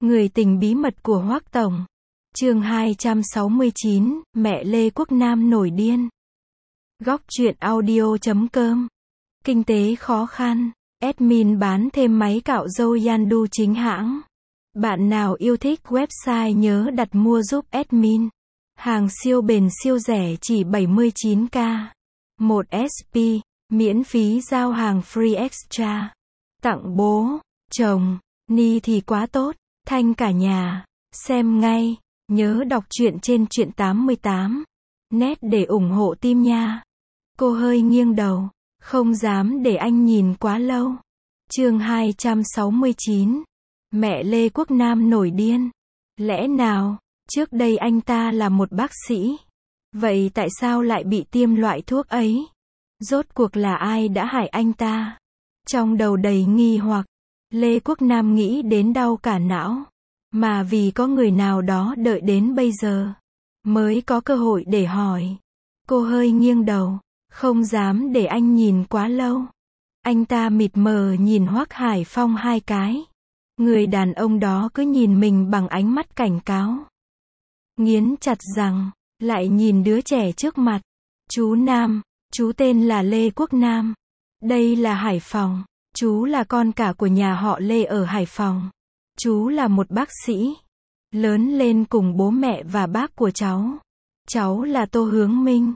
Người tình bí mật của Hoắc Tổng. Chương 269, mẹ Lê Quốc Nam nổi điên. Góc truyện audio.com. Kinh tế khó khăn, admin bán thêm máy cạo râu Yandu chính hãng. Bạn nào yêu thích website nhớ đặt mua giúp admin. Hàng siêu bền siêu rẻ chỉ 79k. 1 SP, miễn phí giao hàng free extra. Tặng bố, chồng, ni thì quá tốt. Thanh cả nhà, xem ngay, nhớ đọc truyện trên truyện 88. Net để ủng hộ team nha. Cô hơi nghiêng đầu, không dám để anh nhìn quá lâu. Chương 269. Mẹ Lê Quốc Nam nổi điên. Lẽ nào, trước đây anh ta là một bác sĩ? Vậy tại sao lại bị tiêm loại thuốc ấy? Rốt cuộc là ai đã hại anh ta? Trong đầu đầy nghi hoặc, Lê Quốc Nam nghĩ đến đau cả não. Mà vì có người nào đó đợi đến bây giờ, mới có cơ hội để hỏi. Cô hơi nghiêng đầu, không dám để anh nhìn quá lâu. Anh ta mịt mờ nhìn Hoắc Hải Phong hai cái. Người đàn ông đó cứ nhìn mình bằng ánh mắt cảnh cáo. Nghiến chặt răng, lại nhìn đứa trẻ trước mặt. Chú Nam, chú tên là Lê Quốc Nam. Đây là Hải Phòng. Chú là con cả của nhà họ Lê ở Hải Phòng. Chú là một bác sĩ. Lớn lên cùng bố mẹ và bác của cháu. Cháu là Tô Hướng Minh.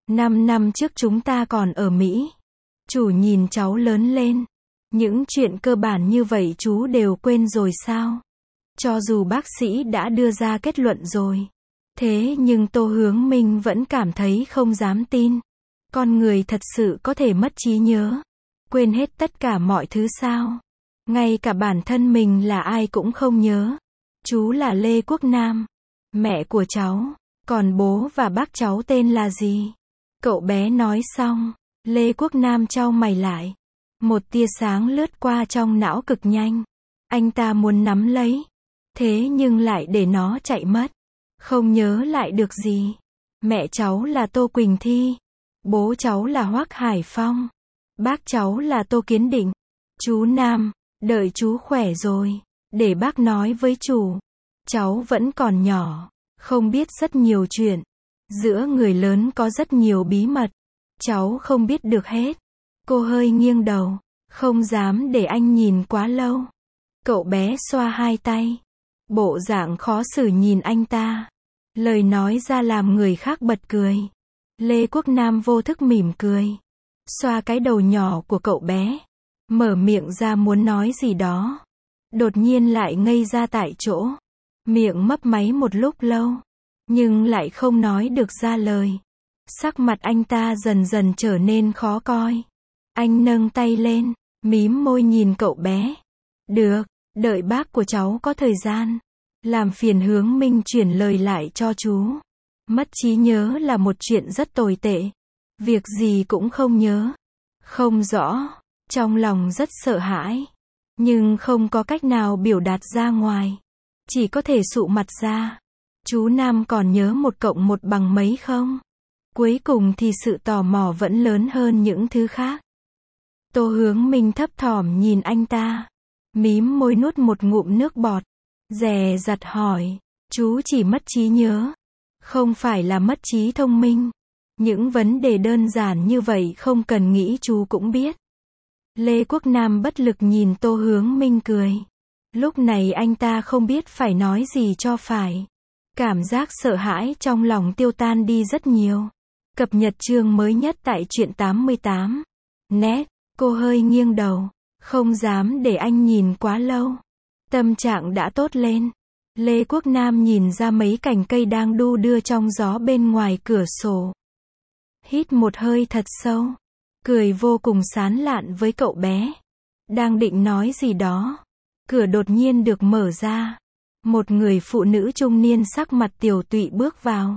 5 năm trước chúng ta còn ở Mỹ. Chú nhìn cháu lớn lên. Những chuyện cơ bản như vậy chú đều quên rồi sao? Cho dù bác sĩ đã đưa ra kết luận rồi. Thế nhưng Tô Hướng Minh vẫn cảm thấy không dám tin. Con người thật sự có thể mất trí nhớ. Quên hết tất cả mọi thứ sao? Ngay cả bản thân mình là ai cũng không nhớ. Chú là Lê Quốc Nam, mẹ của cháu, còn bố và bác cháu tên là gì? Cậu bé nói xong, Lê Quốc Nam chau mày lại. Một tia sáng lướt qua trong não cực nhanh. Anh ta muốn nắm lấy, thế nhưng lại để nó chạy mất. Không nhớ lại được gì. Mẹ cháu là Tô Quỳnh Thi, bố cháu là Hoắc Hải Phong, bác cháu là Tô Kiến Định. Chú Nam, đợi chú khỏe rồi, để bác nói với chủ. Cháu vẫn còn nhỏ, không biết rất nhiều chuyện. Giữa người lớn có rất nhiều bí mật. Cháu không biết được hết. Cô hơi nghiêng đầu, không dám để anh nhìn quá lâu. Cậu bé xoa hai tay. Bộ dạng khó xử nhìn anh ta. Lời nói ra làm người khác bật cười. Lê Quốc Nam vô thức mỉm cười. Xoa cái đầu nhỏ của cậu bé. Mở miệng ra muốn nói gì đó. Đột nhiên lại ngây ra tại chỗ. Miệng mấp máy một lúc lâu. Nhưng lại không nói được ra lời. Sắc mặt anh ta dần dần trở nên khó coi. Anh nâng tay lên, mím môi nhìn cậu bé. Được, đợi bác của cháu có thời gian. Làm phiền Hướng Minh chuyển lời lại cho chú. Mất trí nhớ là một chuyện rất tồi tệ. Việc gì cũng không nhớ. Không rõ. Trong lòng rất sợ hãi. Nhưng không có cách nào biểu đạt ra ngoài. Chỉ có thể sụ mặt ra. Chú Nam còn nhớ 1 + 1 bằng mấy không? Cuối cùng thì sự tò mò vẫn lớn hơn những thứ khác. Tô Hướng Minh thấp thỏm nhìn anh ta. Mím môi nuốt một ngụm nước bọt. Dè dặt hỏi. Chú chỉ mất trí nhớ. Không phải là mất trí thông minh. Những vấn đề đơn giản như vậy không cần nghĩ chú cũng biết. Lê Quốc Nam bất lực nhìn Tô Hướng Minh cười. Lúc này anh ta không biết phải nói gì cho phải. Cảm giác sợ hãi trong lòng tiêu tan đi rất nhiều. Cập nhật chương mới nhất tại truyện 88. Net, cô hơi nghiêng đầu, không dám để anh nhìn quá lâu. Tâm trạng đã tốt lên. Lê Quốc Nam nhìn ra mấy cành cây đang đu đưa trong gió bên ngoài cửa sổ. Hít một hơi thật sâu. Cười vô cùng sán lạn với cậu bé. Đang định nói gì đó. Cửa đột nhiên được mở ra. Một người phụ nữ trung niên sắc mặt tiều tụy bước vào.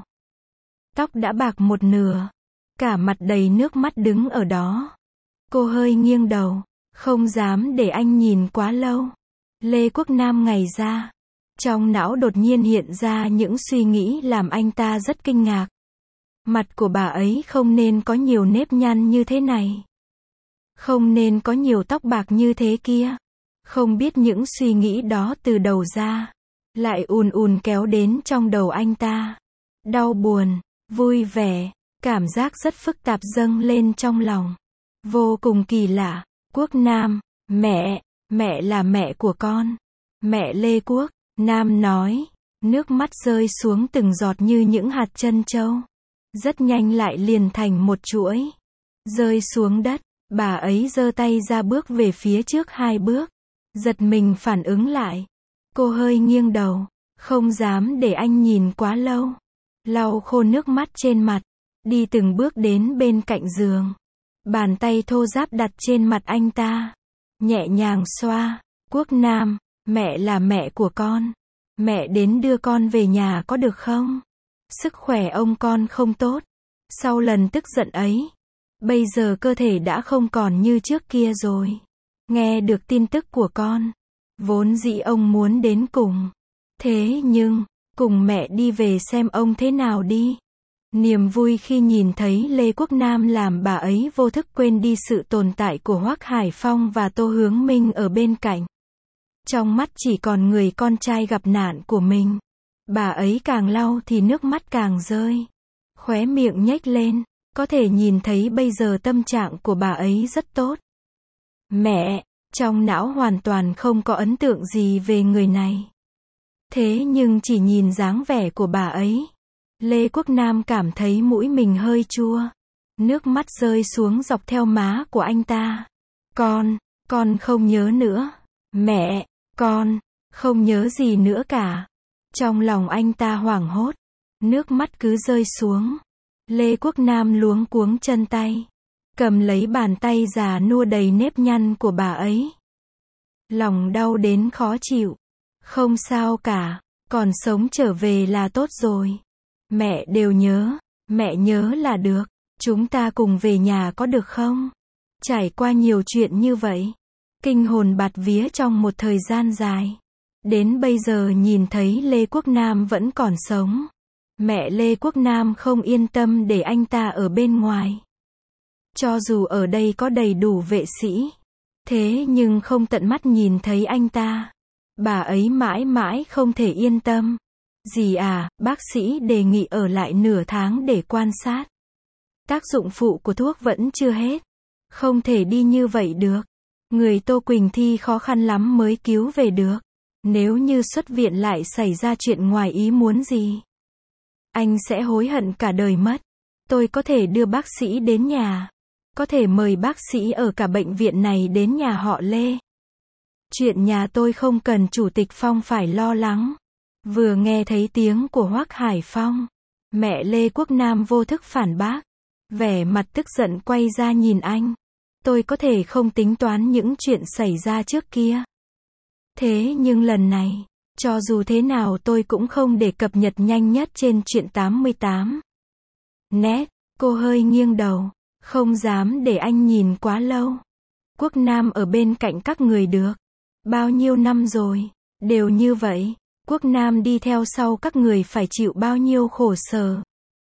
Tóc đã bạc một nửa. Cả mặt đầy nước mắt đứng ở đó. Cô hơi nghiêng đầu. Không dám để anh nhìn quá lâu. Lê Quốc Nam ngày ra. Trong não đột nhiên hiện ra những suy nghĩ làm anh ta rất kinh ngạc. Mặt của bà ấy không nên có nhiều nếp nhăn như thế này. Không nên có nhiều tóc bạc như thế kia. Không biết những suy nghĩ đó từ đầu ra. lại ùn ùn kéo đến trong đầu anh ta. Đau buồn, vui vẻ, cảm giác rất phức tạp dâng lên trong lòng. Vô cùng kỳ lạ. Quốc Nam, mẹ là mẹ của con. Mẹ Lê Quốc Nam nói, nước mắt rơi xuống từng giọt như những hạt trân châu. Rất nhanh lại liền thành một chuỗi. Rơi xuống đất, bà ấy giơ tay ra bước về phía trước 2 bước. Giật mình phản ứng lại. Cô hơi nghiêng đầu, không dám để anh nhìn quá lâu. Lau khô nước mắt trên mặt, đi từng bước đến bên cạnh giường. Bàn tay thô ráp đặt trên mặt anh ta. Nhẹ nhàng xoa. Quốc Nam, mẹ là mẹ của con. Mẹ đến đưa con về nhà có được không? Sức khỏe ông con không tốt. Sau lần tức giận ấy, bây giờ cơ thể đã không còn như trước kia rồi. Nghe được tin tức của con, vốn dĩ ông muốn đến cùng. Thế nhưng, cùng mẹ đi về xem ông thế nào đi. Niềm vui khi nhìn thấy Lê Quốc Nam làm bà ấy vô thức quên đi sự tồn tại của Hoắc Hải Phong và Tô Hướng Minh ở bên cạnh. Trong mắt chỉ còn người con trai gặp nạn của mình. Bà ấy càng lau thì nước mắt càng rơi. Khóe miệng nhếch lên, có thể nhìn thấy bây giờ tâm trạng của bà ấy rất tốt. Mẹ, trong não hoàn toàn không có ấn tượng gì về người này. Thế nhưng chỉ nhìn dáng vẻ của bà ấy, Lê Quốc Nam cảm thấy mũi mình hơi chua. Nước mắt rơi xuống dọc theo má của anh ta. Con không nhớ nữa. Mẹ, con không nhớ gì nữa cả. Trong lòng anh ta hoảng hốt. Nước mắt cứ rơi xuống. Lê Quốc Nam luống cuống chân tay. Cầm lấy bàn tay già nua đầy nếp nhăn của bà ấy. Lòng đau đến khó chịu. Không sao cả. Còn sống trở về là tốt rồi. Mẹ đều nhớ. Mẹ nhớ là được. Chúng ta cùng về nhà có được không? Trải qua nhiều chuyện như vậy. Kinh hồn bạt vía trong một thời gian dài. Đến bây giờ nhìn thấy Lê Quốc Nam vẫn còn sống. Mẹ Lê Quốc Nam không yên tâm để anh ta ở bên ngoài. Cho dù ở đây có đầy đủ vệ sĩ. Thế nhưng không tận mắt nhìn thấy anh ta. Bà ấy mãi mãi không thể yên tâm. Dì à, bác sĩ đề nghị ở lại nửa tháng để quan sát. Tác dụng phụ của thuốc vẫn chưa hết. Không thể đi như vậy được. Người Tô Quỳnh Thi khó khăn lắm mới cứu về được. Nếu như xuất viện lại xảy ra chuyện ngoài ý muốn gì, anh sẽ hối hận cả đời mất. Tôi có thể đưa bác sĩ đến nhà. Có thể mời bác sĩ ở cả bệnh viện này đến nhà họ Lê. Chuyện nhà tôi không cần Chủ tịch Phong phải lo lắng. Vừa nghe thấy tiếng của Hoắc Hải Phong, mẹ Lê Quốc Nam vô thức phản bác. Vẻ mặt tức giận quay ra nhìn anh. Tôi có thể không tính toán những chuyện xảy ra trước kia. Thế nhưng lần này, cho dù thế nào tôi cũng không để cập nhật nhanh nhất trên chuyện 88. Nét, cô hơi nghiêng đầu, không dám để anh nhìn quá lâu. Quốc Nam ở bên cạnh các người được. Bao nhiêu năm rồi, đều như vậy. Quốc Nam đi theo sau các người phải chịu bao nhiêu khổ sở.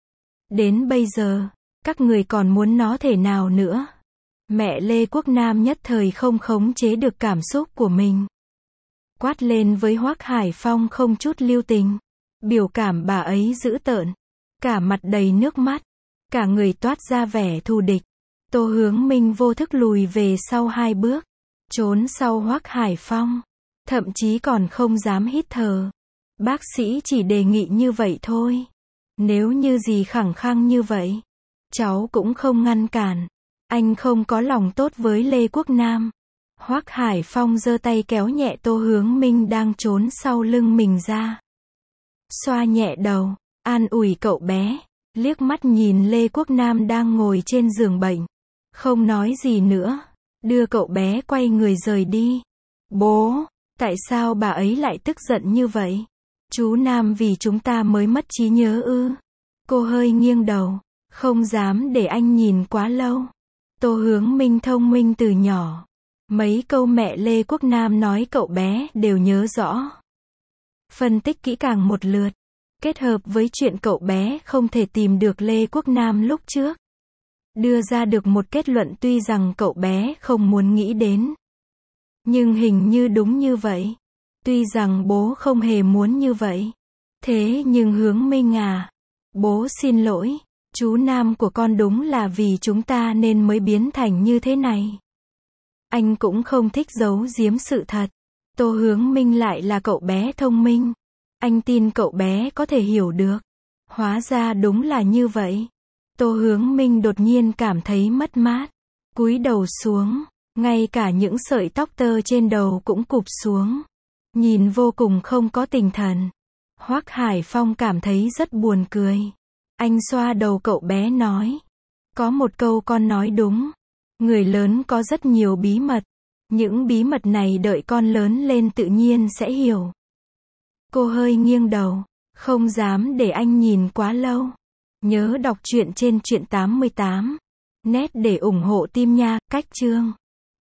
Đến bây giờ, các người còn muốn nó thể nào nữa. Mẹ Lê Quốc Nam nhất thời không khống chế được cảm xúc của mình. Quát lên với Hoắc Hải Phong không chút lưu tình. Biểu cảm bà ấy dữ tợn. Cả mặt đầy nước mắt. Cả người toát ra vẻ thù địch. Tô Hướng Minh vô thức lùi về sau 2 bước. Trốn sau Hoắc Hải Phong. Thậm chí còn không dám hít thở. Bác sĩ chỉ đề nghị như vậy thôi. Nếu như gì khăng khăng như vậy, cháu cũng không ngăn cản. Anh không có lòng tốt với Lê Quốc Nam. Hoắc Hải Phong giơ tay kéo nhẹ Tô Hướng Minh đang trốn sau lưng mình ra. Xoa nhẹ đầu, an ủi cậu bé. Liếc mắt nhìn Lê Quốc Nam đang ngồi trên giường bệnh. Không nói gì nữa. Đưa cậu bé quay người rời đi. Bố, tại sao bà ấy lại tức giận như vậy? Chú Nam vì chúng ta mới mất trí nhớ ư? Cô hơi nghiêng đầu, không dám để anh nhìn quá lâu. Tô Hướng Minh thông minh từ nhỏ. Mấy câu mẹ Lê Quốc Nam nói cậu bé đều nhớ rõ. Phân tích kỹ càng một lượt. Kết hợp với chuyện cậu bé không thể tìm được Lê Quốc Nam lúc trước. Đưa ra được một kết luận tuy rằng cậu bé không muốn nghĩ đến. Nhưng hình như đúng như vậy. Tuy rằng bố không hề muốn như vậy. Thế nhưng Hướng Minh à, bố xin lỗi, chú Nam của con đúng là vì chúng ta nên mới biến thành như thế này. Anh cũng không thích giấu giếm sự thật. Tô Hướng Minh lại là cậu bé thông minh. Anh tin cậu bé có thể hiểu được. Hóa ra đúng là như vậy. Tô Hướng Minh đột nhiên cảm thấy mất mát. Cúi đầu xuống, ngay cả những sợi tóc tơ trên đầu cũng cụp xuống. Nhìn vô cùng không có tinh thần. Hoắc Hải Phong cảm thấy rất buồn cười. Anh xoa đầu cậu bé nói. Có một câu con nói đúng. Người lớn có rất nhiều bí mật. Những bí mật này đợi con lớn lên tự nhiên sẽ hiểu. Cô hơi nghiêng đầu. Không dám để anh nhìn quá lâu. Nhớ đọc truyện trên truyện 88. Net để ủng hộ team nha, cách chương.